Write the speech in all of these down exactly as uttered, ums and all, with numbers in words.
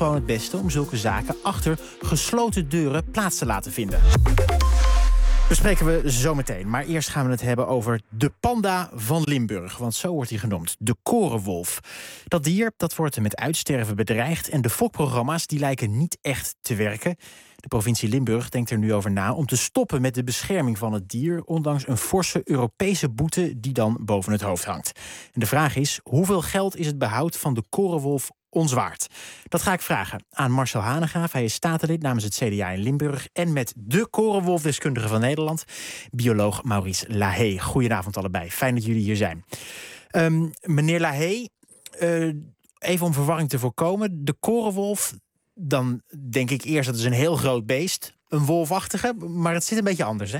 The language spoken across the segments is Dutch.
gewoon het beste om zulke zaken achter gesloten deuren plaats te laten vinden. Bespreken we zo meteen. Maar eerst gaan we het hebben over de panda van Limburg. Want zo wordt hij genoemd, de korenwolf. Dat dier dat wordt met uitsterven bedreigd. En de fokprogramma's die lijken niet echt te werken. De provincie Limburg denkt er nu over na om te stoppen met de bescherming van het dier, ondanks een forse Europese boete die dan boven het hoofd hangt. En de vraag is, hoeveel geld is het behoud van de korenwolf ons waard? Dat ga ik vragen aan Marcel Hanegraaf. Hij is statenlid namens het C D A in Limburg. En met de korenwolfdeskundige van Nederland, bioloog Maurice Lahey. Goedenavond allebei, fijn dat jullie hier zijn. Um, meneer Lahey, uh, even om verwarring te voorkomen, de korenwolf, dan denk ik eerst dat is een heel groot beest, een wolfachtige, maar het zit een beetje anders, hè?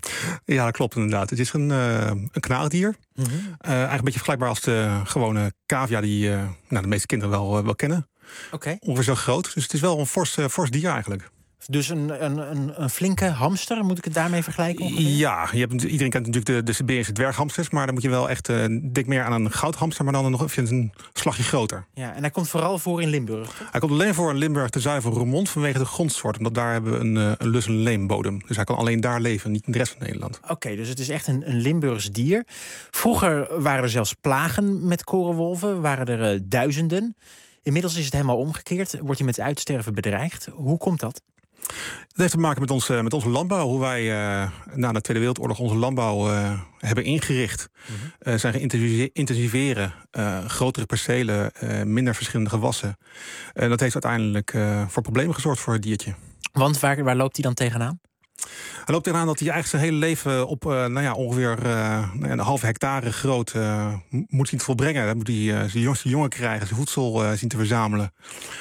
Ja, dat klopt inderdaad. Het is een, uh, een knaagdier. Mm-hmm. Uh, eigenlijk een beetje vergelijkbaar als de gewone cavia die uh, nou, de meeste kinderen wel, uh, wel kennen. Okay. Ongeveer zo groot. Dus het is wel een fors, uh, fors dier eigenlijk. Dus een, een, een, een flinke hamster, moet ik het daarmee vergelijken? Ongeveer? Ja, je hebt, iedereen kent natuurlijk de, de Siberische dwerghamsters, maar dan moet je wel echt uh, dik meer aan een goudhamster, maar dan nog even een slagje groter. Ja, en hij komt vooral voor in Limburg? Toch? Hij komt alleen voor in Limburg te zuiver Roermond vanwege de grondsoort, omdat daar hebben we een, uh, een lus- en leembodem. Dus hij kan alleen daar leven, niet in de rest van Nederland. Oké, okay, dus het is echt een, een Limburgs dier. Vroeger waren er zelfs plagen met korenwolven, waren er uh, duizenden. Inmiddels is het helemaal omgekeerd, wordt hij met uitsterven bedreigd. Hoe komt dat? Dat heeft te maken met, ons, met onze landbouw. Hoe wij uh, na de Tweede Wereldoorlog onze landbouw uh, hebben ingericht. Mm-hmm. Uh, zijn gaan intensiveren. Uh, grotere percelen, uh, minder verschillende gewassen. En uh, dat heeft uiteindelijk uh, voor problemen gezorgd voor het diertje. Want waar, waar loopt hij dan tegenaan? Hij loopt eraan dat hij eigenlijk zijn hele leven op uh, nou ja, ongeveer uh, nou ja, een halve hectare groot uh, moet zien te volbrengen. Dan moet hij uh, zijn jongste jongen krijgen, zijn voedsel uh, zien te verzamelen.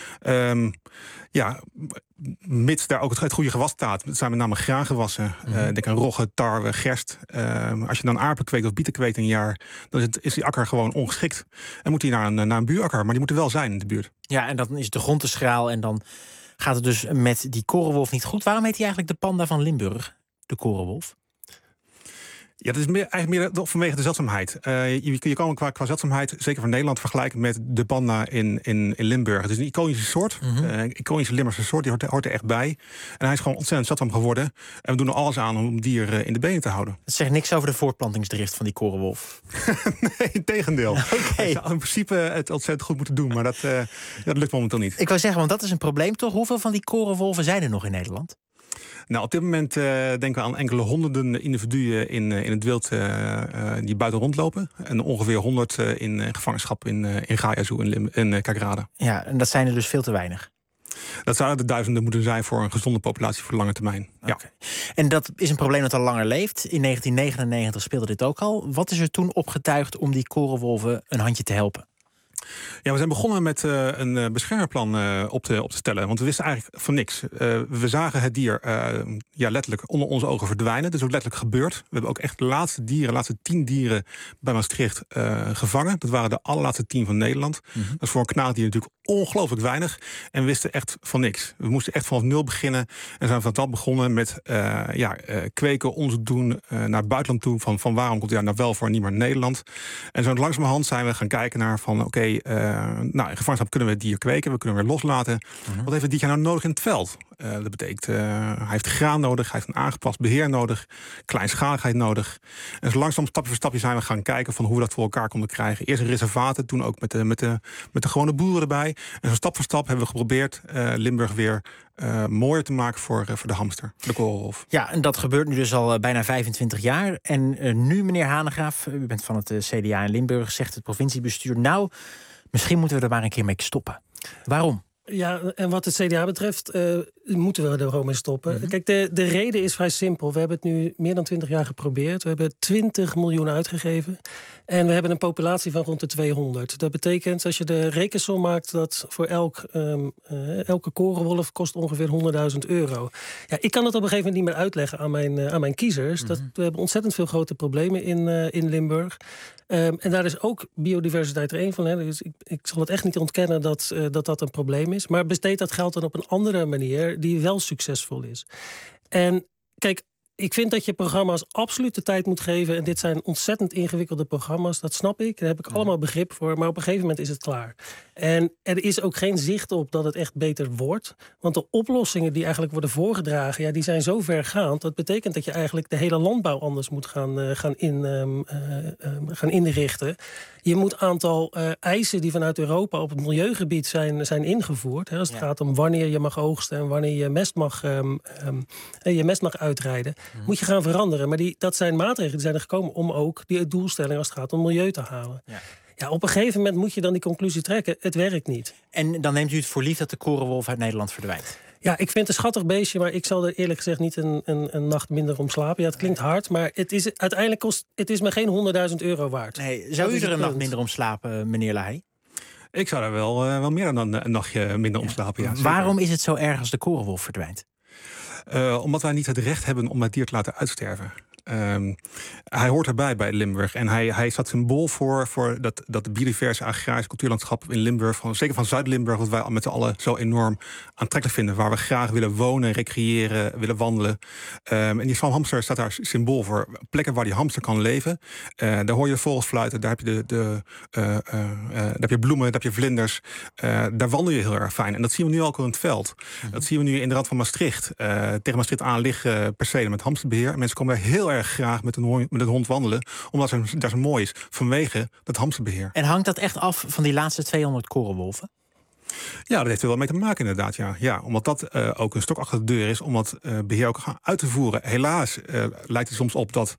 Um, ja, mits daar ook het goede gewas staat. Het zijn met name graangewassen. Mm-hmm. Uh, denk aan rogge, tarwe, gerst. Uh, als je dan aardappelen kweekt of bieten kweekt in een jaar, dan is, het, is die akker gewoon ongeschikt. En moet hij naar een, naar een buurakker, maar die moet er wel zijn in de buurt. Ja, en dan is de grond te schraal en dan gaat het dus met die korenwolf niet goed. Waarom heet hij eigenlijk de panda van Limburg, de korenwolf? Ja, dat is meer, eigenlijk meer vanwege de zeldzaamheid. Uh, je, je kan qua, qua zeldzaamheid, zeker van Nederland, vergelijken met de panda in, in, in Limburg. Het is een iconische soort, mm-hmm. uh, een iconische Limburgse soort, die hoort, hoort er echt bij. En hij is gewoon ontzettend zeldzaam geworden. En we doen er alles aan om het dier uh, in de benen te houden. Het zegt niks over de voortplantingsdrift van die korenwolf. Nee, in tegendeel. Okay. Hij zou in principe het ontzettend goed moeten doen, maar dat, uh, dat lukt momenteel niet. Ik wou zeggen, want dat is een probleem toch? Hoeveel van die korenwolven zijn er nog in Nederland? Nou, op dit moment uh, denken we aan enkele honderden individuen in, uh, in het wild uh, uh, die buiten rondlopen. En ongeveer honderd uh, in uh, gevangenschap in, uh, in Gaia Zoo in, Lim- in uh, Kerkrade. Ja, en dat zijn er dus veel te weinig. Dat zouden de duizenden moeten zijn voor een gezonde populatie voor de lange termijn. Ja. Okay. En dat is een probleem dat al langer leeft. In negentien negenennegentig speelde dit ook al. Wat is er toen opgetuigd om die korenwolven een handje te helpen? Ja, we zijn begonnen met uh, een uh, beschermerplan uh, op, te, op te stellen. Want we wisten eigenlijk van niks. Uh, we zagen het dier uh, ja, letterlijk onder onze ogen verdwijnen. Dat is ook letterlijk gebeurd. We hebben ook echt de laatste dieren, de laatste tien dieren bij Maastricht uh, gevangen. Dat waren de allerlaatste tien van Nederland. Mm-hmm. Dat is voor een knaagdier natuurlijk ongelooflijk weinig. En we wisten echt van niks. We moesten echt vanaf nul beginnen. En zijn van dat begonnen met uh, ja, uh, kweken, onderzoek doen uh, naar het buitenland toe. Van, van waarom komt hij nou wel voor en niet meer in Nederland. En zo langzamerhand zijn we gaan kijken naar van oké, okay, uh, nou, in gevangenschap kunnen we het dier kweken. We kunnen hem weer loslaten. Mm-hmm. Wat heeft het dier nou nodig in het veld? Uh, dat betekent, uh, hij heeft graan nodig, hij heeft een aangepast beheer nodig, kleinschaligheid nodig. En zo langzaam stapje voor stapje zijn we gaan kijken van hoe we dat voor elkaar konden krijgen. Eerst in reservaten, toen ook met de, met de, met de gewone boeren erbij. En zo stap voor stap hebben we geprobeerd uh, Limburg weer uh, mooier te maken voor, uh, voor de hamster, de korenwolf. Ja, en dat gebeurt nu dus al uh, bijna vijfentwintig jaar. En uh, nu, meneer Hanegraaf, u bent van het uh, C D A in Limburg, zegt het provinciebestuur, nou, misschien moeten we er maar een keer mee stoppen. Waarom? Ja, en wat het C D A betreft uh, moeten we er gewoon mee stoppen. Mm-hmm. Kijk, de, de reden is vrij simpel. We hebben het nu meer dan twintig jaar geprobeerd. We hebben twintig miljoen uitgegeven. En we hebben een populatie van rond de tweehonderd. Dat betekent, als je de rekensom maakt, dat voor elk, um, uh, elke korenwolf kost ongeveer honderdduizend euro. Ja, ik kan het op een gegeven moment niet meer uitleggen aan mijn, uh, aan mijn kiezers. Mm-hmm. Dat, we hebben ontzettend veel grote problemen in, uh, in Limburg. Um, en daar is ook biodiversiteit er één van. Hè. Dus ik, ik zal het echt niet ontkennen dat, uh, dat dat een probleem is. Maar besteed dat geld dan op een andere manier die wel succesvol is. En kijk, ik vind dat je programma's absoluut de tijd moet geven. En dit zijn ontzettend ingewikkelde programma's. Dat snap ik. Daar heb ik allemaal begrip voor. Maar op een gegeven moment is het klaar. En er is ook geen zicht op dat het echt beter wordt. Want de oplossingen die eigenlijk worden voorgedragen, ja, die zijn zo vergaand. Dat betekent dat je eigenlijk de hele landbouw anders moet gaan, uh, gaan, in, um, uh, um, gaan inrichten. Je moet een aantal uh, eisen die vanuit Europa op het milieugebied zijn, zijn ingevoerd. Hè, als het ja. gaat om wanneer je mag oogsten en wanneer je mest mag, um, um, je mest mag uitrijden. Mm-hmm. Moet je gaan veranderen. Maar die, dat zijn maatregelen die zijn er gekomen om ook die doelstelling als het gaat om milieu te halen. Ja. Ja, op een gegeven moment moet je dan die conclusie trekken. Het werkt niet. En dan neemt u het voor lief dat de korenwolf uit Nederland verdwijnt? Ja, ik vind het een schattig beestje, maar ik zal er eerlijk gezegd niet een, een, een nacht minder om slapen. Ja, het klinkt hard, maar het is uiteindelijk kost het is me geen honderdduizend euro waard. Nee, zou u er een nacht minder om slapen, meneer Lahey? Ik zou er wel, uh, wel meer dan een nachtje minder om slapen. Ja, waarom is het zo erg als de korenwolf verdwijnt? Uh, omdat wij niet het recht hebben om het dier te laten uitsterven. Um, hij hoort erbij bij Limburg. En hij, hij is dat symbool voor, voor dat, dat biodiverse agrarische cultuurlandschap in Limburg, van, zeker van Zuid-Limburg, wat wij met z'n allen zo enorm aantrekkelijk vinden. Waar we graag willen wonen, recreëren, willen wandelen. Um, en die zalmhamster staat daar symbool voor. Plekken waar die hamster kan leven. Uh, daar hoor je de vogels fluiten, daar heb je, de, de, uh, uh, uh, daar heb je bloemen, daar heb je vlinders. Uh, daar wandel je heel erg fijn. En dat zien we nu ook in het veld. Mm-hmm. Dat zien we nu in de rand van Maastricht. Uh, tegen Maastricht aan liggen percelen met hamsterbeheer. En mensen komen daar heel erg graag met een, hond, met een hond wandelen, omdat het daar zo mooi is, vanwege dat hamsterbeheer. En hangt dat echt af van die laatste tweehonderd korenwolven? Ja, dat heeft er wel mee te maken inderdaad. Ja, ja omdat dat uh, ook een stok achter de deur is, om dat uh, beheer ook gaan uit te voeren. Helaas uh, lijkt het soms op dat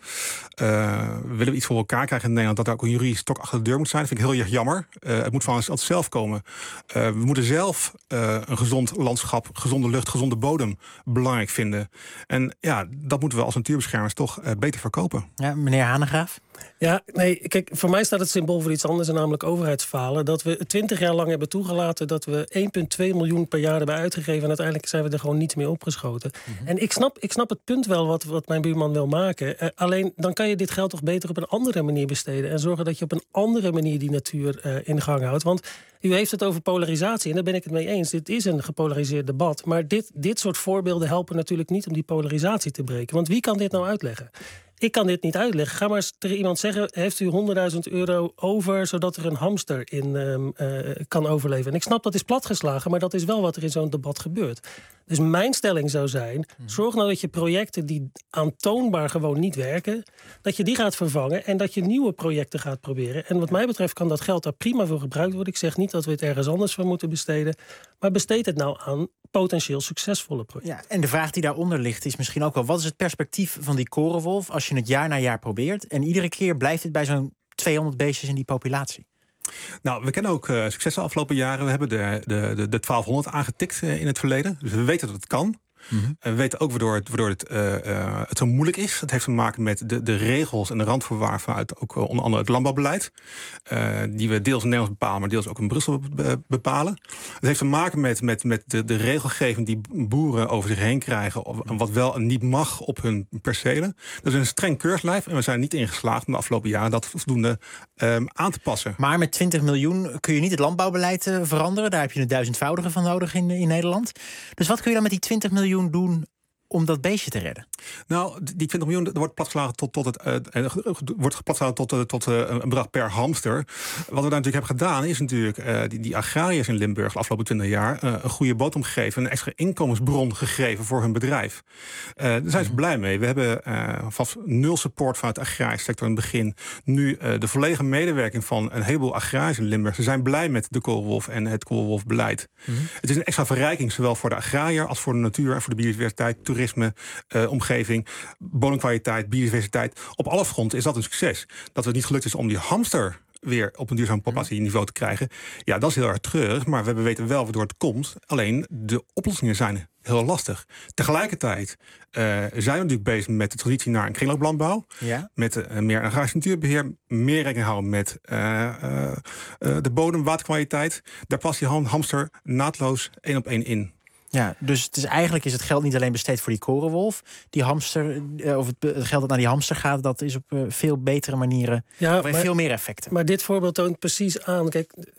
uh, willen we iets voor elkaar krijgen in Nederland, dat er ook een juridisch stok achter de deur moet zijn. Dat vind ik heel erg jammer. Uh, het moet van ons zelf komen. Uh, we moeten zelf uh, een gezond landschap, gezonde lucht, gezonde bodem belangrijk vinden. En ja, dat moeten we als natuurbeschermers toch uh, beter verkopen. Ja, meneer Hanegraaf? Ja, nee, kijk, voor mij staat het symbool voor iets anders, en namelijk overheidsfalen. Dat we twintig jaar lang hebben toegelaten dat we één komma twee miljoen per jaar hebben uitgegeven en uiteindelijk zijn we er gewoon niet mee opgeschoten. Mm-hmm. En ik snap, ik snap het punt wel wat, wat mijn buurman wil maken. Uh, alleen dan kan je dit geld toch beter op een andere manier besteden en zorgen dat je op een andere manier die natuur uh, in gang houdt. Want u heeft het over polarisatie en daar ben ik het mee eens. Dit is een gepolariseerd debat. Maar dit, dit soort voorbeelden helpen natuurlijk niet om die polarisatie te breken. Want wie kan dit nou uitleggen? Ik kan dit niet uitleggen. Ga maar eens tegen iemand zeggen, heeft u honderdduizend euro over zodat er een hamster in um, uh, kan overleven? En ik snap dat is platgeslagen, maar dat is wel wat er in zo'n debat gebeurt. Dus mijn stelling zou zijn, zorg nou dat je projecten die aantoonbaar gewoon niet werken, dat je die gaat vervangen en dat je nieuwe projecten gaat proberen. En wat mij betreft kan dat geld daar prima voor gebruikt worden. Ik zeg niet dat we het ergens anders voor moeten besteden, maar besteed het nou aan potentieel succesvolle projecten. Ja, en de vraag die daaronder ligt is misschien ook wel, wat is het perspectief van die korenwolf als je het jaar na jaar probeert en iedere keer blijft het bij zo'n tweehonderd beestjes in die populatie? Nou, we kennen ook uh, successen de afgelopen jaren. We hebben de, de, de, de twaalfhonderd aangetikt uh, in het verleden. Dus we weten dat het kan. Mm-hmm. We weten ook waardoor het, waardoor het, uh, uh, het zo moeilijk is. Het heeft te maken met de, de regels en de randvoorwaarden vanuit ook uh, onder andere het landbouwbeleid. Uh, die we deels in Nederland bepalen, maar deels ook in Brussel bepalen. Het heeft te maken met, met, met de, de regelgeving die boeren over zich heen krijgen. Of, wat wel en niet mag op hun percelen. Dat is een streng keurslijf. En we zijn niet ingeslaagd in de afgelopen jaren dat voldoende um, aan te passen. Maar met twintig miljoen kun je niet het landbouwbeleid uh, veranderen. Daar heb je een duizendvoudige van nodig in, in Nederland. Dus wat kun je dan met die twintig miljoen doen om dat beestje te redden? Nou, die twintig miljoen dat wordt platgeslagen tot, tot het uh, wordt geplatgeslagen tot, uh, tot uh, een bedrag per hamster. Wat we daar natuurlijk hebben gedaan, is natuurlijk uh, die, die agrariërs in Limburg de afgelopen twintig jaar uh, een goede bodem gegeven, een extra inkomensbron gegeven voor hun bedrijf. Uh, daar zijn ze blij mee. We hebben uh, vast nul support vanuit de agrarische sector in het begin. Nu uh, de volledige medewerking van een heleboel agrariërs in Limburg. Ze zijn blij met de koolwolf en het koolwolfbeleid. Mm-hmm. Het is een extra verrijking, zowel voor de agrariër als voor de natuur en voor de biodiversiteit, toerisme, uh, omgeving, bodemkwaliteit, biodiversiteit. Op alle fronten is dat een succes. Dat het niet gelukt is om die hamster weer op een duurzaam populatieniveau te krijgen. Ja, dat is heel erg treurig, maar we weten wel waardoor het komt. Alleen, de oplossingen zijn heel lastig. Tegelijkertijd uh, zijn we natuurlijk bezig met de transitie naar een kringlooplandbouw. Ja. Met uh, meer agrarisch natuurbeheer, meer rekening houden met uh, uh, uh, de bodem, waterkwaliteit. Daar past die ham- hamster naadloos één op één in. Ja, dus het is, eigenlijk is het geld niet alleen besteed voor die korenwolf. Die hamster, of het geld dat naar die hamster gaat, dat is op uh, veel betere manieren. Ja, maar, veel meer effecten. Maar dit voorbeeld toont precies aan. Kijk,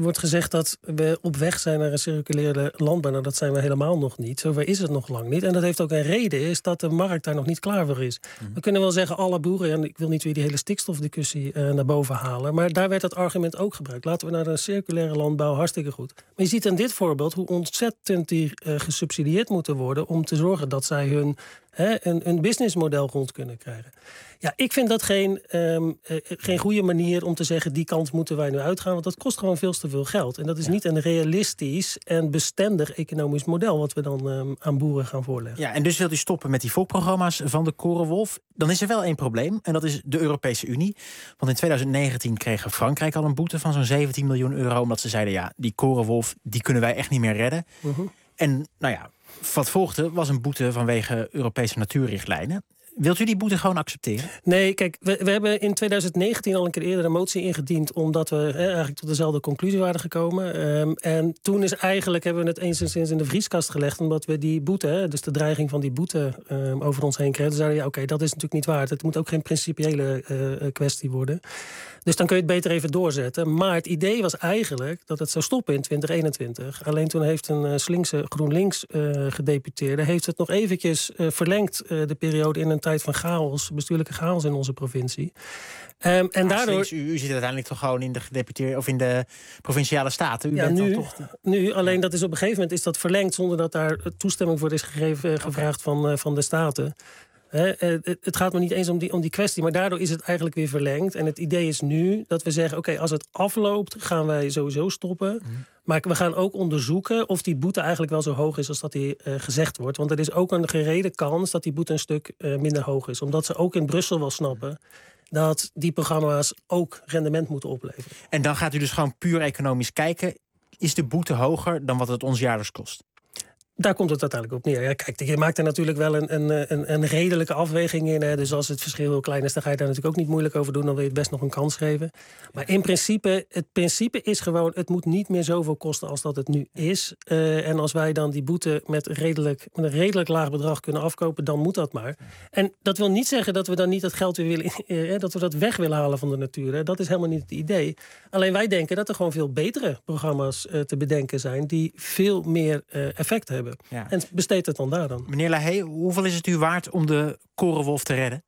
wordt gezegd dat we op weg zijn naar een circulaire landbouw. Nou, dat zijn we helemaal nog niet. Zover is het nog lang niet. En dat heeft ook een reden, is dat de markt daar nog niet klaar voor is. Mm-hmm. We kunnen wel zeggen, alle boeren, en ik wil niet weer die hele stikstofdiscussie uh, naar boven halen, maar daar werd dat argument ook gebruikt. Laten we naar een circulaire landbouw, hartstikke goed. Maar je ziet in dit voorbeeld hoe ontzettend die uh, gesubsidieerd moeten worden om te zorgen dat zij hun He, een, een businessmodel rond kunnen krijgen. Ja, ik vind dat geen, um, uh, geen goede manier om te zeggen, die kant moeten wij nu uitgaan, want dat kost gewoon veel te veel geld. En dat is ja. niet een realistisch en bestendig economisch model wat we dan um, aan boeren gaan voorleggen. Ja, en dus wilt u stoppen met die fokprogramma's van de Korenwolf. Dan is er wel één probleem, en dat is de Europese Unie. Want in twintig negentien kreeg Frankrijk al een boete van zo'n zeventien miljoen euro, omdat ze zeiden, ja, die Korenwolf, die kunnen wij echt niet meer redden. Uh-huh. En nou ja, wat volgde was een boete vanwege Europese natuurrichtlijnen. Wilt u die boete gewoon accepteren? Nee, kijk, we, we hebben in twintig negentien al een keer eerder een motie ingediend, omdat we he, eigenlijk tot dezelfde conclusie waren gekomen. Um, en toen is eigenlijk, hebben we het eens en sinds in de vrieskast gelegd, omdat we die boete, he, dus de dreiging van die boete um, over ons heen kregen. Toen zeiden we, ja, oké, okay, dat is natuurlijk niet waar. Het moet ook geen principiële uh, kwestie worden. Dus dan kun je het beter even doorzetten. Maar het idee was eigenlijk dat het zou stoppen in twintig eenentwintig. Alleen toen heeft een uh, slinkse GroenLinks uh, gedeputeerde heeft het nog eventjes uh, verlengd, uh, de periode in een tijd van chaos, bestuurlijke chaos in onze provincie. Um, en maar daardoor, slinks, u, u zit uiteindelijk toch gewoon in de gedeputeerde of in de provinciale staten. U ja, bent nu, toch de... nu, alleen dat is op een gegeven moment is dat verlengd zonder dat daar toestemming voor is gegeven, uh, gevraagd okay. van, uh, van de staten. He, het gaat me niet eens om die, om die kwestie, maar daardoor is het eigenlijk weer verlengd. En het idee is nu dat we zeggen, oké, okay, als het afloopt, gaan wij sowieso stoppen. Mm. Maar we gaan ook onderzoeken of die boete eigenlijk wel zo hoog is als dat die uh, gezegd wordt. Want er is ook een gerede kans dat die boete een stuk uh, minder hoog is. Omdat ze ook in Brussel wel snappen dat die programma's ook rendement moeten opleveren. En dan gaat u dus gewoon puur economisch kijken. Is de boete hoger dan wat het ons jaarlijks kost? Daar komt het uiteindelijk op neer. Ja, kijk, je maakt er natuurlijk wel een, een, een, een redelijke afweging in. Hè. Dus als het verschil heel klein is, dan ga je daar natuurlijk ook niet moeilijk over doen. Dan wil je het best nog een kans geven. Maar in principe, het principe is gewoon, het moet niet meer zoveel kosten als dat het nu is. Uh, en als wij dan die boete met, redelijk, met een redelijk laag bedrag kunnen afkopen, dan moet dat maar. En dat wil niet zeggen dat we dan niet dat geld weer willen, uh, dat we dat weg willen halen van de natuur. Hè. Dat is helemaal niet het idee. Alleen wij denken dat er gewoon veel betere programma's uh, te bedenken zijn die veel meer uh, effect hebben. Ja. En besteed het dan daar dan. Meneer Lahey, hoeveel is het u waard om de Korenwolf te redden?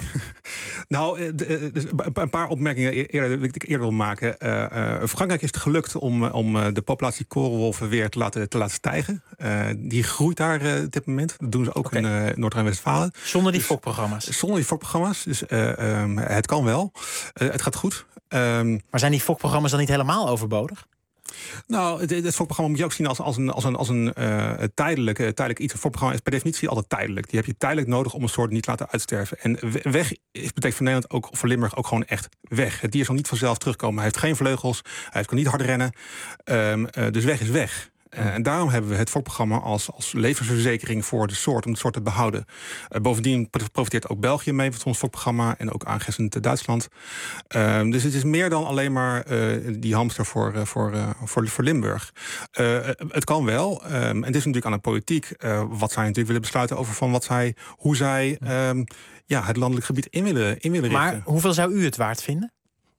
Nou, een paar opmerkingen eerder, wil ik eerder wil maken. Uh, uh, Frankrijk is het gelukt om, om de populatie korenwolven weer te laten, te laten stijgen. Uh, die groeit daar uh, op dit moment. Dat doen ze ook okay. in uh, Noord-Rijn-Westfalen. Zonder die dus, fokprogramma's? Zonder die fokprogramma's. Dus uh, um, het kan wel. Uh, het gaat goed. Um, maar zijn die fokprogramma's dan niet helemaal overbodig? Nou, het, het fokprogramma moet je ook zien als, als een, als een, als een uh, tijdelijk, uh, tijdelijk iets. Een fokprogramma is per definitie altijd tijdelijk. Die heb je tijdelijk nodig om een soort niet te laten uitsterven. En weg is, betekent voor Nederland ook, of voor Limburg ook gewoon echt weg. Het dier zal niet vanzelf terugkomen. Hij heeft geen vleugels, hij kan niet hard rennen. Um, uh, dus weg is weg. Uh, en daarom hebben we het fokprogramma als, als levensverzekering voor de soort, om de soort te behouden. Uh, bovendien profiteert ook België mee van ons fokprogramma en ook aangrenzend Duitsland. Uh, dus het is meer dan alleen maar uh, die hamster voor, uh, voor, uh, voor, voor Limburg. Uh, het kan wel. Um, en het is natuurlijk aan de politiek uh, wat zij natuurlijk willen besluiten over van wat zij, hoe zij um, ja, het landelijk gebied in willen, in willen richten. Maar hoeveel zou u het waard vinden?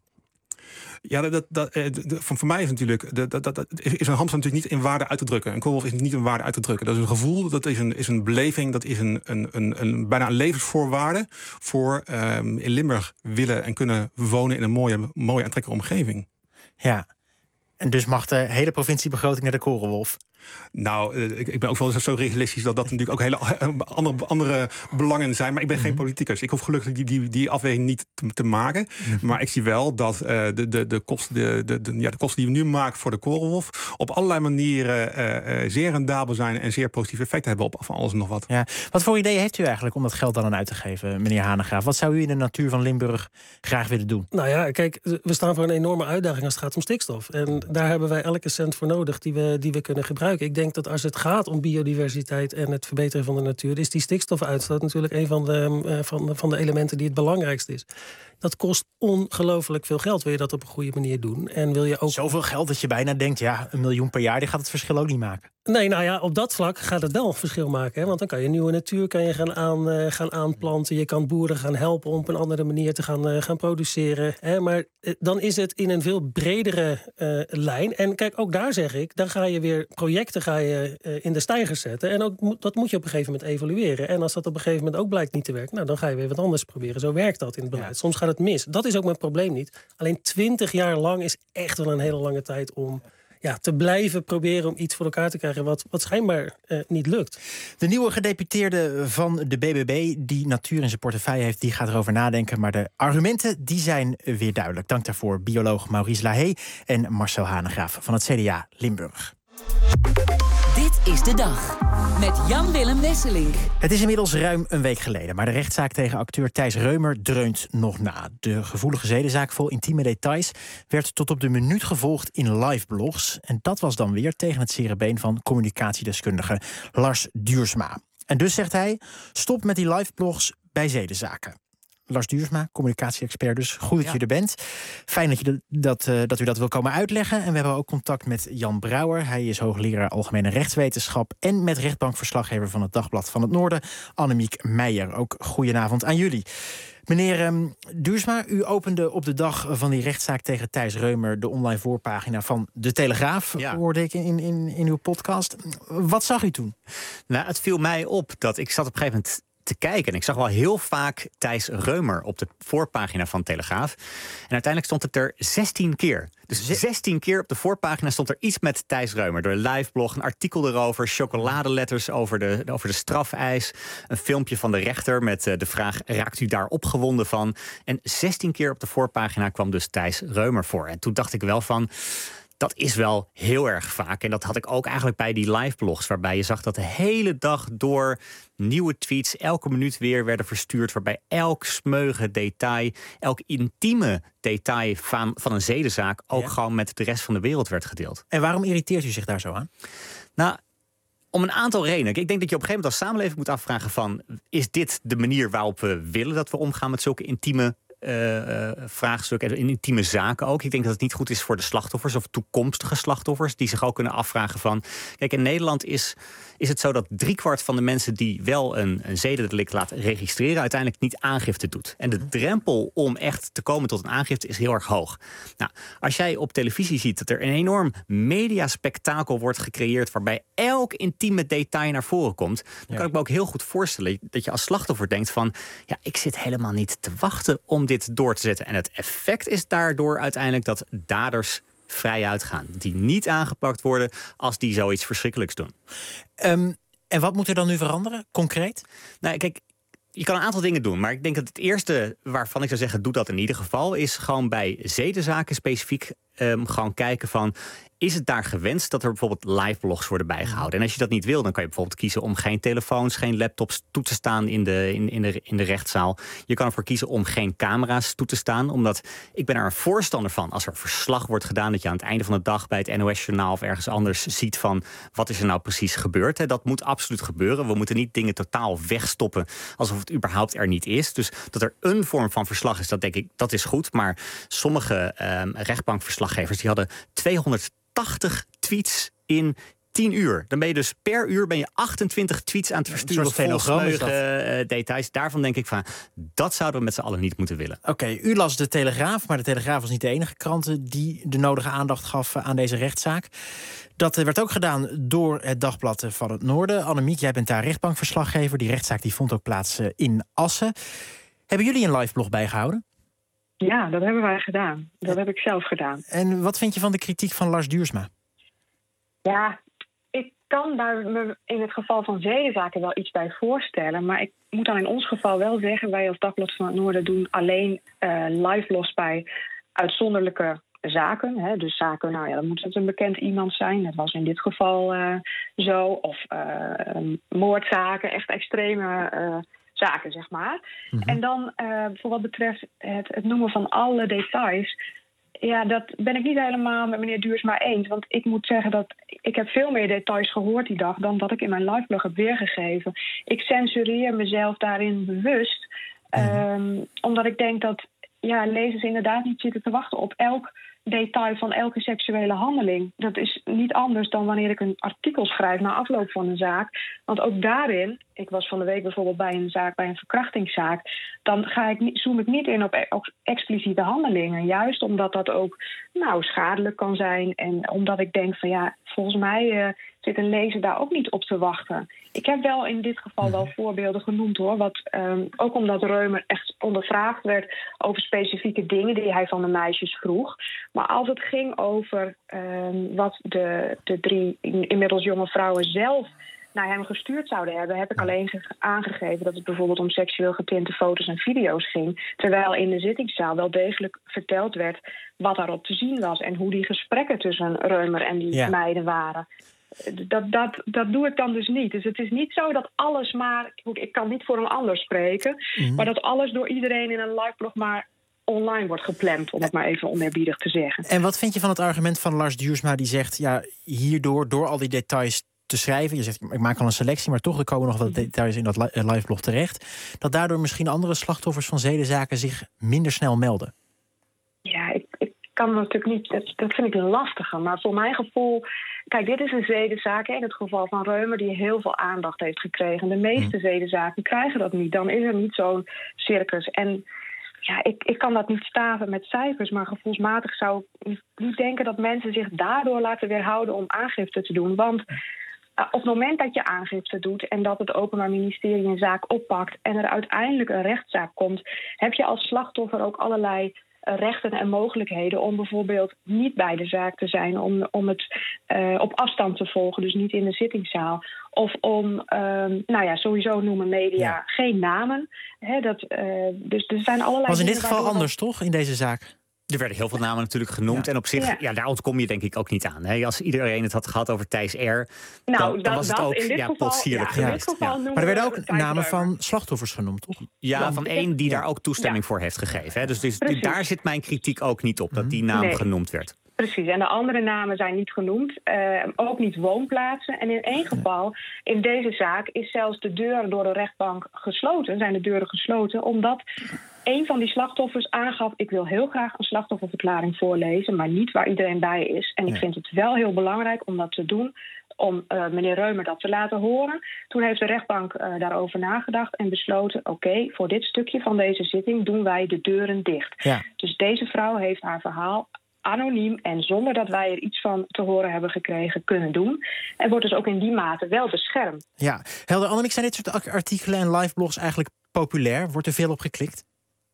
Ja, dat, dat, dat, voor, voor mij is natuurlijk dat, dat, dat, is een hamster natuurlijk niet in waarde uit te drukken. Een koolwolf is niet in waarde uit te drukken. Dat is een gevoel, dat is een, is een beleving, dat is een, een, een, een bijna een levensvoorwaarde voor um, in Limburg willen en kunnen wonen in een mooie, mooie aantrekkelijke omgeving. Ja, en dus mag de hele provinciebegroting naar de korenwolf? Nou, ik, ik ben ook wel zo realistisch dat dat natuurlijk ook hele andere, andere belangen zijn. Maar ik ben geen politicus. Ik hoef gelukkig die, die, die afweging niet te, te maken. Maar ik zie wel dat uh, de, de, de, kosten, de, de, de, ja, de kosten die we nu maken voor de korenwolf op allerlei manieren uh, uh, zeer rendabel zijn en zeer positief effect hebben op van alles en nog wat. Ja. Wat voor idee heeft u eigenlijk om dat geld dan aan uit te geven, meneer Hanegraaf? Wat zou u in de natuur van Limburg graag willen doen? Nou ja, kijk, we staan voor een enorme uitdaging als het gaat om stikstof. En daar hebben wij elke cent voor nodig die we, die we kunnen gebruiken. Ik denk dat als het gaat om biodiversiteit en het verbeteren van de natuur, is die stikstofuitstoot natuurlijk een van de, uh, van, van de elementen die het belangrijkst is. Dat kost ongelooflijk veel geld. Wil je dat op een goede manier doen? En wil je ook... Zoveel geld dat je bijna denkt, ja, een miljoen per jaar, die gaat het verschil ook niet maken. Nee, nou ja, op dat vlak gaat het wel een verschil maken. Hè? Want dan kan je nieuwe natuur kan je gaan, aan, uh, gaan aanplanten. Je kan boeren gaan helpen om op een andere manier te gaan, uh, gaan produceren. Hè? Maar uh, dan is het in een veel bredere uh, lijn. En kijk, ook daar zeg ik, dan ga je weer projecten ga je, uh, in de steigers zetten. En ook, dat moet je op een gegeven moment evalueren. En als dat op een gegeven moment ook blijkt niet te werken, nou, dan ga je weer wat anders proberen. Zo werkt dat in het beleid. Ja. Soms gaat het mis. Dat is ook mijn probleem niet. Alleen twintig jaar lang is echt wel een hele lange tijd om... Ja, te blijven proberen om iets voor elkaar te krijgen wat, wat schijnbaar uh, niet lukt. De nieuwe gedeputeerde van de B B B, die natuur in zijn portefeuille heeft, die gaat erover nadenken. Maar de argumenten die zijn weer duidelijk. Dank daarvoor bioloog Maurice Lahey en Marcel Hanegraaf van het C D A Limburg. Dit is de dag met Jan-Willem Wesselink. Het is inmiddels ruim een week geleden, maar de rechtszaak tegen acteur Thijs Reumer dreunt nog na. De gevoelige zedenzaak vol intieme details werd tot op de minuut gevolgd in liveblogs. En dat was dan weer tegen het zere been van communicatiedeskundige Lars Duursma. En dus zegt hij, stop met die liveblogs bij zedenzaken. Lars Duursma, communicatie-expert dus. Goed dat ja. je er bent. Fijn dat, je dat, uh, dat u dat wil komen uitleggen. En we hebben ook contact met Jan Brouwer. Hij is hoogleraar Algemene Rechtswetenschap... en met rechtbankverslaggever van het Dagblad van het Noorden, Annemiek Meijer. Ook goedenavond aan jullie. Meneer um, Duursma, u opende op de dag van die rechtszaak tegen Thijs Reumer de online voorpagina van De Telegraaf, ja. hoorde ik in, in, in uw podcast. Wat zag u toen? Nou, het viel mij op dat ik zat op een gegeven moment te kijken. En ik zag wel heel vaak Thijs Reumer op de voorpagina van Telegraaf. En uiteindelijk stond het er zestien keer. Dus zestien keer op de voorpagina stond er iets met Thijs Reumer. Door een liveblog, een artikel erover, chocoladeletters over de, over de strafeis, een filmpje van de rechter met uh, de vraag, raakt u daar opgewonden van? En zestien keer op de voorpagina kwam dus Thijs Reumer voor. En toen dacht ik wel van, dat is wel heel erg vaak. En dat had ik ook eigenlijk bij die liveblogs, waarbij je zag dat de hele dag door nieuwe tweets elke minuut weer werden verstuurd, waarbij elk smeuige detail, elk intieme detail van, van een zedenzaak ook ja. gewoon met de rest van de wereld werd gedeeld. En waarom irriteert u zich daar zo aan? Nou, om een aantal redenen. Ik denk dat je op een gegeven moment als samenleving moet afvragen van, is dit de manier waarop we willen dat we omgaan met zulke intieme Uh, uh, vraagstukken en in intieme zaken ook. Ik denk dat het niet goed is voor de slachtoffers of toekomstige slachtoffers die zich ook kunnen afvragen van, kijk, in Nederland is, is het zo dat driekwart van de mensen die wel een, een zedendelict laten registreren uiteindelijk niet aangifte doet. En de drempel om echt te komen tot een aangifte is heel erg hoog. Nou, als jij op televisie ziet dat er een enorm mediaspectakel wordt gecreëerd waarbij elk intieme detail naar voren komt, dan ja. kan ik me ook heel goed voorstellen dat je als slachtoffer denkt van, ja, ik zit helemaal niet te wachten om dit door te zetten. En het effect is daardoor uiteindelijk dat daders vrij uitgaan, die niet aangepakt worden als die zoiets verschrikkelijks doen. Um, en wat moet er dan nu veranderen, concreet? Nou, kijk, je kan een aantal dingen doen, maar ik denk dat het eerste waarvan ik zou zeggen, doe dat in ieder geval, is gewoon bij zedenzaken specifiek um, gewoon kijken van, is het daar gewenst dat er bijvoorbeeld liveblogs worden bijgehouden? En als je dat niet wil, dan kan je bijvoorbeeld kiezen om geen telefoons, geen laptops toe te staan in de, in, in de, in de rechtszaal. Je kan ervoor kiezen om geen camera's toe te staan, omdat ik ben er een voorstander van. Als er verslag wordt gedaan, dat je aan het einde van de dag bij het N O S-journaal of ergens anders ziet van, wat is er nou precies gebeurd? Hè? Dat moet absoluut gebeuren. We moeten niet dingen totaal wegstoppen alsof het überhaupt er niet is. Dus dat er een vorm van verslag is, dat denk ik, dat is goed. Maar sommige um, rechtbankverslaggevers die hadden tweehonderdtachtig tweets in tien uur. Dan ben je dus per uur ben je achtentwintig tweets aan het versturen. Vol smeuige uh, details. Daarvan denk ik van, dat zouden we met z'n allen niet moeten willen. Oké, okay, u las de Telegraaf, maar de Telegraaf was niet de enige krant die de nodige aandacht gaf aan deze rechtszaak. Dat werd ook gedaan door het Dagblad van het Noorden. Annemiek, jij bent daar rechtbankverslaggever. Die rechtszaak die vond ook plaats in Assen. Hebben jullie een liveblog bijgehouden? Ja, dat hebben wij gedaan. Dat heb ik zelf gedaan. En wat vind je van de kritiek van Lars Duursma? Ja, ik kan daar me in het geval van zedenzaken wel iets bij voorstellen. Maar ik moet dan in ons geval wel zeggen, wij als Dagblad van het Noorden doen alleen uh, liveblogs bij uitzonderlijke zaken. Hè. Dus zaken, nou ja, dan moet het een bekend iemand zijn. Dat was in dit geval uh, zo. Of uh, moordzaken, echt extreme uh, zaken, zeg maar. Mm-hmm. En dan, uh, voor wat betreft het, het noemen van alle details, ja, dat ben ik niet helemaal met meneer Duursma eens. Want ik moet zeggen dat ik heb veel meer details gehoord die dag dan dat ik in mijn liveblog heb weergegeven. Ik censureer mezelf daarin bewust. Mm-hmm. Um, omdat ik denk dat ja, lezers inderdaad niet zitten te wachten op elk detail van elke seksuele handeling. Dat is niet anders dan wanneer ik een artikel schrijf na afloop van een zaak. Want ook daarin, ik was van de week bijvoorbeeld bij een zaak, bij een verkrachtingszaak, dan ga ik niet, zoom ik niet in op, op expliciete handelingen. Juist omdat dat ook nou, schadelijk kan zijn. En omdat ik denk van ja, volgens mij uh, zit een lezer daar ook niet op te wachten. Ik heb wel in dit geval wel voorbeelden genoemd hoor. Wat, um, ook omdat Reumer echt ondervraagd werd over specifieke dingen die hij van de meisjes vroeg. Maar als het ging over um, wat de, de drie inmiddels jonge vrouwen zelf naar hem gestuurd zouden hebben, heb ik alleen aangegeven dat het bijvoorbeeld om seksueel getinte foto's en video's ging. Terwijl in de zittingszaal wel degelijk verteld werd wat daarop te zien was en hoe die gesprekken tussen Reumer en die ja. meiden waren. Dat, dat, dat doe ik dan dus niet. Dus het is niet zo dat alles maar, ik kan niet voor een ander spreken, mm-hmm. maar dat alles door iedereen in een liveblog maar online wordt gepland, om het maar even oneerbiedig te zeggen. En wat vind je van het argument van Lars Duursma die zegt, ja, hierdoor, door al die details te schrijven, je zegt, ik maak al een selectie, maar toch er komen nog wat details in dat liveblog terecht, dat daardoor misschien andere slachtoffers van zedenzaken zich minder snel melden? Ja, ik, ik kan natuurlijk niet, dat, dat vind ik een lastige, maar voor mijn gevoel, kijk, dit is een zedenzaak, in het geval van Reumer, die heel veel aandacht heeft gekregen. De meeste hmm. zedenzaken krijgen dat niet. Dan is er niet zo'n circus. En ja, ik, ik kan dat niet staven met cijfers, maar gevoelsmatig zou ik niet denken dat mensen zich daardoor laten weerhouden om aangifte te doen. Want uh, op het moment dat je aangifte doet en dat het Openbaar Ministerie een zaak oppakt en er uiteindelijk een rechtszaak komt, heb je als slachtoffer ook allerlei uh, rechten en mogelijkheden om bijvoorbeeld niet bij de zaak te zijn, om, om het uh, op afstand te volgen, dus niet in de zittingszaal. Of om, um, nou ja, sowieso noemen media ja. geen namen. He, dat, uh, dus er zijn allerlei. Was in dit geval anders, toch, in deze zaak? Er werden heel veel namen natuurlijk genoemd. Ja. En op zich, ja. ja, daar ontkom je denk ik ook niet aan. Hè? Als iedereen het had gehad over Thijs R., nou, dan, dan dat, was het dat, ook in dit ja, geval, potsierlijk ja, geweest. Ja. Ja. Maar er werden ook namen van slachtoffers genoemd, toch? Ja, ja. van één die ja. daar ook toestemming ja. voor heeft gegeven. Hè? Dus, dus daar zit mijn kritiek ook niet op, dat die naam nee. genoemd werd. Precies, en de andere namen zijn niet genoemd. Uh, ook niet woonplaatsen. En in één geval, in deze zaak, is zelfs de deur door de rechtbank gesloten. Zijn de deuren gesloten, omdat een van die slachtoffers aangaf, ik wil heel graag een slachtofferverklaring voorlezen, maar niet waar iedereen bij is. En ik vind het wel heel belangrijk om dat te doen, om uh, meneer Reumer dat te laten horen. Toen heeft de rechtbank uh, daarover nagedacht en besloten, oké, okay, voor dit stukje van deze zitting doen wij de deuren dicht. Ja. Dus deze vrouw heeft haar verhaal anoniem en zonder dat wij er iets van te horen hebben gekregen kunnen doen. En wordt dus ook in die mate wel beschermd. Ja, helder. Annemiek, zijn dit soort artikelen en liveblogs eigenlijk populair? Wordt er veel op geklikt?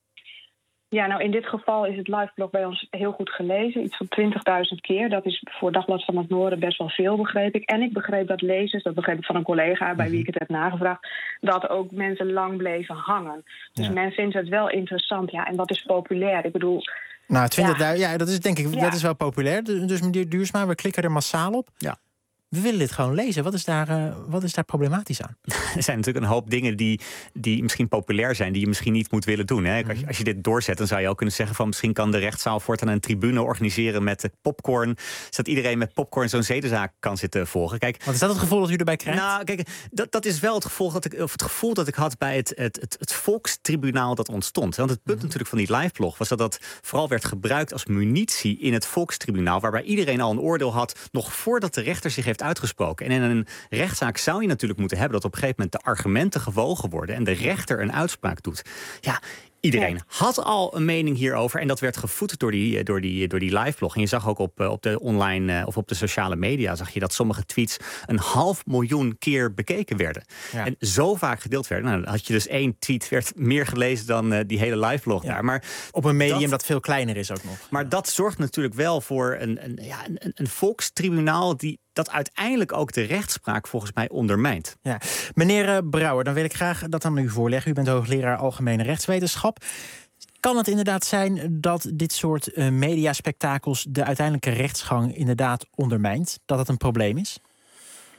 Ja, nou in dit geval is het liveblog bij ons heel goed gelezen. Iets van twintigduizend keer. Dat is voor Dagblad van het Noorden best wel veel, begreep ik. En ik begreep dat lezers, dat begreep ik van een collega bij wie ik het heb nagevraagd, dat ook mensen lang bleven hangen. Dus ja. men vindt het wel interessant. Ja, en wat is populair? Ik bedoel, nou, twintigduizend, ja. ja, dat is denk ik ja. dat is wel populair. Dus meneer Duursma, we klikken er massaal op. Ja. We willen dit gewoon lezen. Wat is daar, uh, wat is daar problematisch aan? Er zijn natuurlijk een hoop dingen die, die misschien populair zijn, die je misschien niet moet willen doen. Hè? Als, je, als je dit doorzet, dan zou je ook kunnen zeggen van misschien kan de rechtszaal voortaan een tribune organiseren met popcorn, zodat iedereen met popcorn zo'n zedenzaak kan zitten volgen. Kijk, wat is dat het gevoel dat u erbij krijgt? Nou, kijk, dat, dat is wel het gevoel dat ik, of het gevoel dat ik had bij het, het, het, het volkstribunaal dat ontstond. Want het punt mm-hmm. natuurlijk van die liveblog was dat dat vooral werd gebruikt als munitie in het volkstribunaal, waarbij iedereen al een oordeel had nog voordat de rechter zich heeft uitgesproken. En in een rechtszaak zou je natuurlijk moeten hebben dat op een gegeven moment de argumenten gewogen worden en de rechter een uitspraak doet. Ja, iedereen ja. had al een mening hierover en dat werd gevoed door die, door die, door die liveblog. En je zag ook op, op de online of op de sociale media zag je dat sommige tweets een half miljoen keer bekeken werden. Ja. En zo vaak gedeeld werden. Nou, dan had je dus één tweet werd meer gelezen dan uh, die hele liveblog ja. daar. Maar op een medium dat, dat veel kleiner is ook nog. Maar ja. dat zorgt natuurlijk wel voor een, een, ja, een, een volkstribunaal die dat uiteindelijk ook de rechtspraak volgens mij ondermijnt. Ja. Meneer uh, Brouwer, dan wil ik graag dat aan u voorleggen. U bent hoogleraar Algemene Rechtswetenschap. Kan het inderdaad zijn dat dit soort uh, mediaspectakels de uiteindelijke rechtsgang inderdaad ondermijnt? Dat het een probleem is?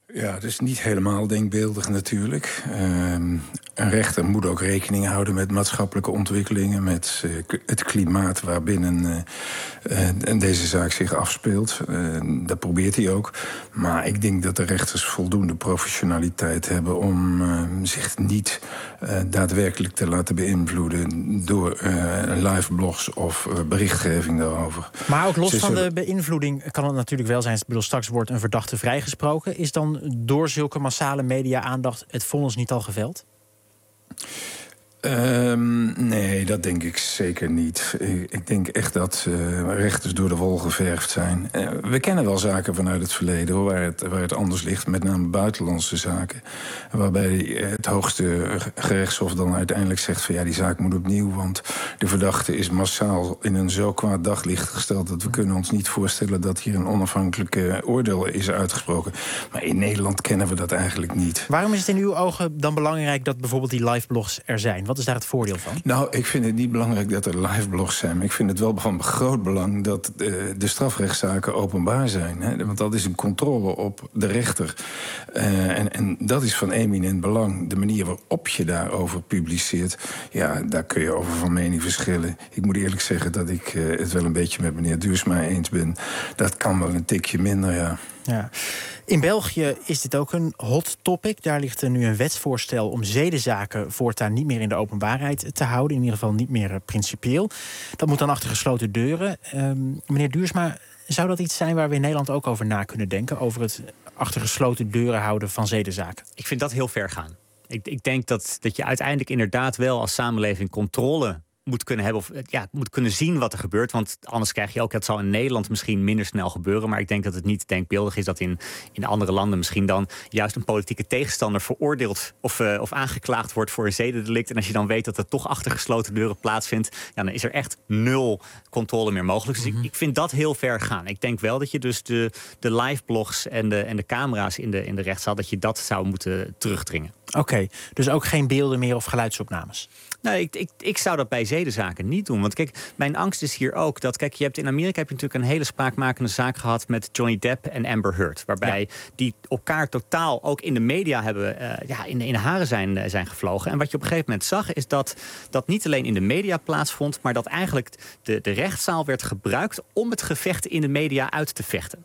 Ja, het is niet helemaal denkbeeldig natuurlijk. Uh, een rechter moet ook rekening houden met maatschappelijke ontwikkelingen, met uh, het klimaat waarbinnen uh, uh, deze zaak zich afspeelt. Uh, dat probeert hij ook. Maar ik denk dat de rechters voldoende professionaliteit hebben om uh, zich niet uh, daadwerkelijk te laten beïnvloeden door uh, live blogs of uh, berichtgeving daarover. Maar ook los Ze van zullen... de beïnvloeding kan het natuurlijk wel zijn. Ik bedoel, straks wordt een verdachte vrijgesproken. Is dan door zulke massale media-aandacht het vonnis niet al geveld? Um, nee, dat denk ik zeker niet. Ik, ik denk echt dat uh, rechters door de wol geverfd zijn. Uh, we kennen wel zaken vanuit het verleden hoor, waar, het, waar het anders ligt. Met name buitenlandse zaken. Waarbij het hoogste gerechtshof dan uiteindelijk zegt van ja, die zaak moet opnieuw. Want de verdachte is massaal in een zo kwaad daglicht gesteld dat we kunnen ons niet voorstellen dat hier een onafhankelijke oordeel is uitgesproken. Maar in Nederland kennen we dat eigenlijk niet. Waarom is het in uw ogen dan belangrijk dat bijvoorbeeld die live blogs er zijn? Wat is daar het voordeel van? Nou, ik vind het niet belangrijk dat er live blogs zijn. Maar ik vind het wel van groot belang dat de, de strafrechtszaken openbaar zijn. Hè? Want dat is een controle op de rechter. Uh, en, en dat is van eminent belang. De manier waarop je daarover publiceert, ja, daar kun je over van mening verschillen. Ik moet eerlijk zeggen dat ik uh, het wel een beetje met meneer Duursma eens ben. Dat kan wel een tikje minder, ja. Ja. In België is dit ook een hot topic. Daar ligt er nu een wetsvoorstel om zedenzaken voortaan niet meer in de openbaarheid te houden. In ieder geval niet meer uh, principieel. Dat moet dan achter gesloten deuren. Um, meneer Duursma, zou dat iets zijn waar we in Nederland ook over na kunnen denken? Over het achter gesloten deuren houden van zedenzaken? Ik vind dat heel ver gaan. Ik, ik denk dat, dat je uiteindelijk inderdaad wel als samenleving controle moet kunnen hebben, of ja, moet kunnen zien wat er gebeurt. Want anders krijg je ook, het zal in Nederland misschien minder snel gebeuren. Maar ik denk dat het niet denkbeeldig is dat in, in andere landen misschien dan juist een politieke tegenstander veroordeeld of, uh, of aangeklaagd wordt voor een zedendelict. En als je dan weet dat het toch achter gesloten deuren plaatsvindt, ja, dan is er echt nul controle meer mogelijk. Dus mm-hmm. ik, ik vind dat heel ver gaan. Ik denk wel dat je dus de, de live blogs en de, en de camera's in de, in de rechtszaal, dat je dat zou moeten terugdringen. Oké, okay, dus ook geen beelden meer of geluidsopnames? Nou, ik, ik, ik zou dat bij zedenzaken niet doen. Want kijk, mijn angst is hier ook dat, kijk, je hebt in Amerika heb je natuurlijk een hele spraakmakende zaak gehad met Johnny Depp en Amber Heard. Waarbij ja. die elkaar totaal ook in de media hebben, uh, ja, in, in de haren zijn, uh, zijn gevlogen. En wat je op een gegeven moment zag, is dat dat niet alleen in de media plaatsvond, maar dat eigenlijk de, de rechtszaal werd gebruikt om het gevecht in de media uit te vechten.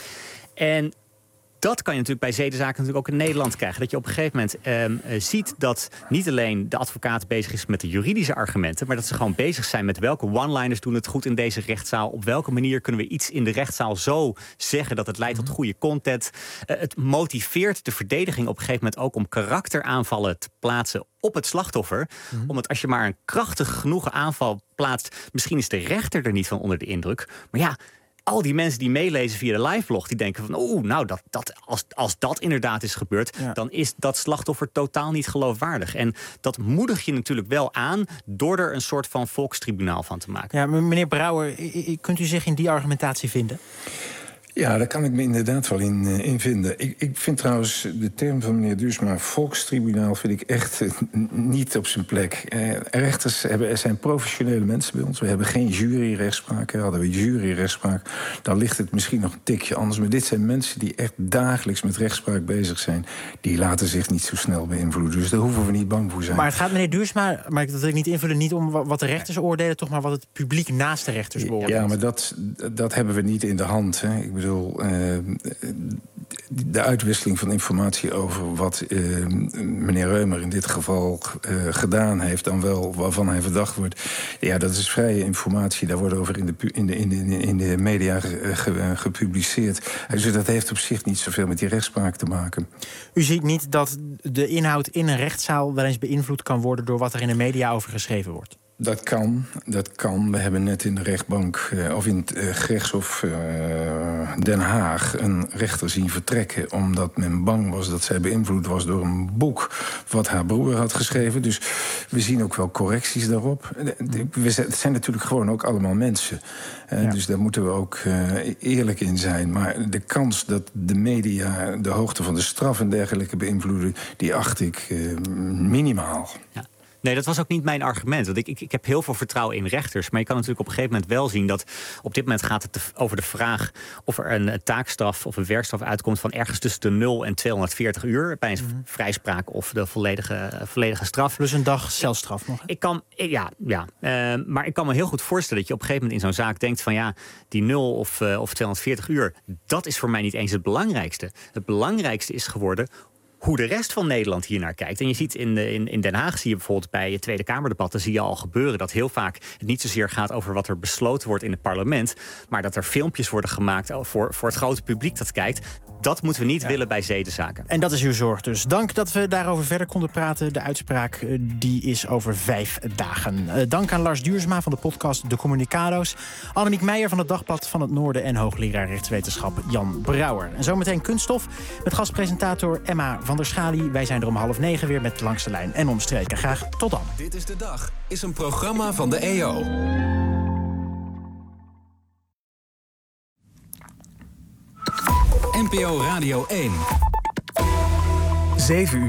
En dat kan je natuurlijk bij zedenzaken natuurlijk ook in Nederland krijgen. Dat je op een gegeven moment um, ziet dat niet alleen de advocaat bezig is met de juridische argumenten, maar dat ze gewoon bezig zijn met welke one-liners doen het goed in deze rechtszaal. Op welke manier kunnen we iets in de rechtszaal zo zeggen dat het leidt tot goede content. Uh, het motiveert de verdediging op een gegeven moment ook om karakteraanvallen te plaatsen op het slachtoffer. Mm-hmm. Omdat als je maar een krachtig genoeg aanval plaatst, misschien is de rechter er niet van onder de indruk. Maar ja, al die mensen die meelezen via de liveblog, die denken van, oeh, nou, dat, dat, als, als dat inderdaad is gebeurd, ja. dan is dat slachtoffer totaal niet geloofwaardig. En dat moedig je natuurlijk wel aan door er een soort van volkstribunaal van te maken. Ja, meneer Brouwer, kunt u zich in die argumentatie vinden? Ja, daar kan ik me inderdaad wel in, uh, in vinden. Ik, ik vind trouwens de term van meneer Duursma, volkstribunaal, vind ik echt uh, niet op zijn plek. Uh, rechters hebben, er zijn professionele mensen bij ons. We hebben geen juryrechtspraak. Hadden we juryrechtspraak, dan ligt het misschien nog een tikje anders. Maar dit zijn mensen die echt dagelijks met rechtspraak bezig zijn. Die laten zich niet zo snel beïnvloeden. Dus daar hoeven we niet bang voor zijn. Maar het gaat, meneer Duursma, maar dat wil ik niet invullen, niet om wat de rechters oordelen, toch maar wat het publiek naast de rechters beoordeelt. Ja, maar dat, dat hebben we niet in de hand. Hè. Ik bedoel, Uh, de uitwisseling van informatie over wat uh, meneer Reumer in dit geval uh, gedaan heeft, dan wel waarvan hij verdacht wordt. Ja, dat is vrije informatie. Daar wordt over in de, in de, in de, in de media ge, ge, gepubliceerd. Dus dat heeft op zich niet zoveel met die rechtspraak te maken. U ziet niet dat de inhoud in een rechtszaal wel eens beïnvloed kan worden door wat er in de media over geschreven wordt? Dat kan, dat kan. We hebben net in de rechtbank, uh, of in het uh, gerechtshof uh, Den Haag, een rechter zien vertrekken omdat men bang was dat zij beïnvloed was door een boek wat haar broer had geschreven. Dus we zien ook wel correcties daarop. We zijn, het zijn natuurlijk gewoon ook allemaal mensen. Uh, ja. Dus daar moeten we ook uh, eerlijk in zijn. Maar de kans dat de media de hoogte van de straf en dergelijke beïnvloeden, die acht ik uh, minimaal. Ja. Nee, dat was ook niet mijn argument. Want ik, ik, ik heb heel veel vertrouwen in rechters. Maar je kan natuurlijk op een gegeven moment wel zien dat op dit moment gaat het over de vraag of er een, een taakstraf of een werkstraf uitkomt van ergens tussen de nul en tweehonderdveertig uur bij een mm-hmm. vrijspraak of de volledige, volledige straf. Plus een dag celstraf nog. Hè? Ik kan, ja, ja. Uh, maar ik kan me heel goed voorstellen dat je op een gegeven moment in zo'n zaak denkt van ja, die nul of, uh, of tweehonderdveertig uur, dat is voor mij niet eens het belangrijkste. Het belangrijkste is geworden hoe de rest van Nederland hier naar kijkt. En je ziet in, de, in, in Den Haag, zie je bijvoorbeeld bij Tweede Kamerdebatten, zie je al gebeuren dat heel vaak het niet zozeer gaat over wat er besloten wordt in het parlement, maar dat er filmpjes worden gemaakt voor, voor het grote publiek dat kijkt. Dat moeten we niet ja. willen bij zedenzaken. En dat is uw zorg dus. Dank dat we daarover verder konden praten. De uitspraak die is over vijf dagen. Uh, dank aan Lars Duursma van de podcast De Communicado's. Annemiek Meijer van het Dagblad van het Noorden en hoogleraar rechtswetenschap Jan Brouwer. En zometeen Kunststof met gastpresentator Emma van der Schali. Wij zijn er om half negen weer met Langs de Lijn en Omstreken. Graag tot dan. Dit is de Dag is een programma van de E O. N P O Radio één. zeven uur.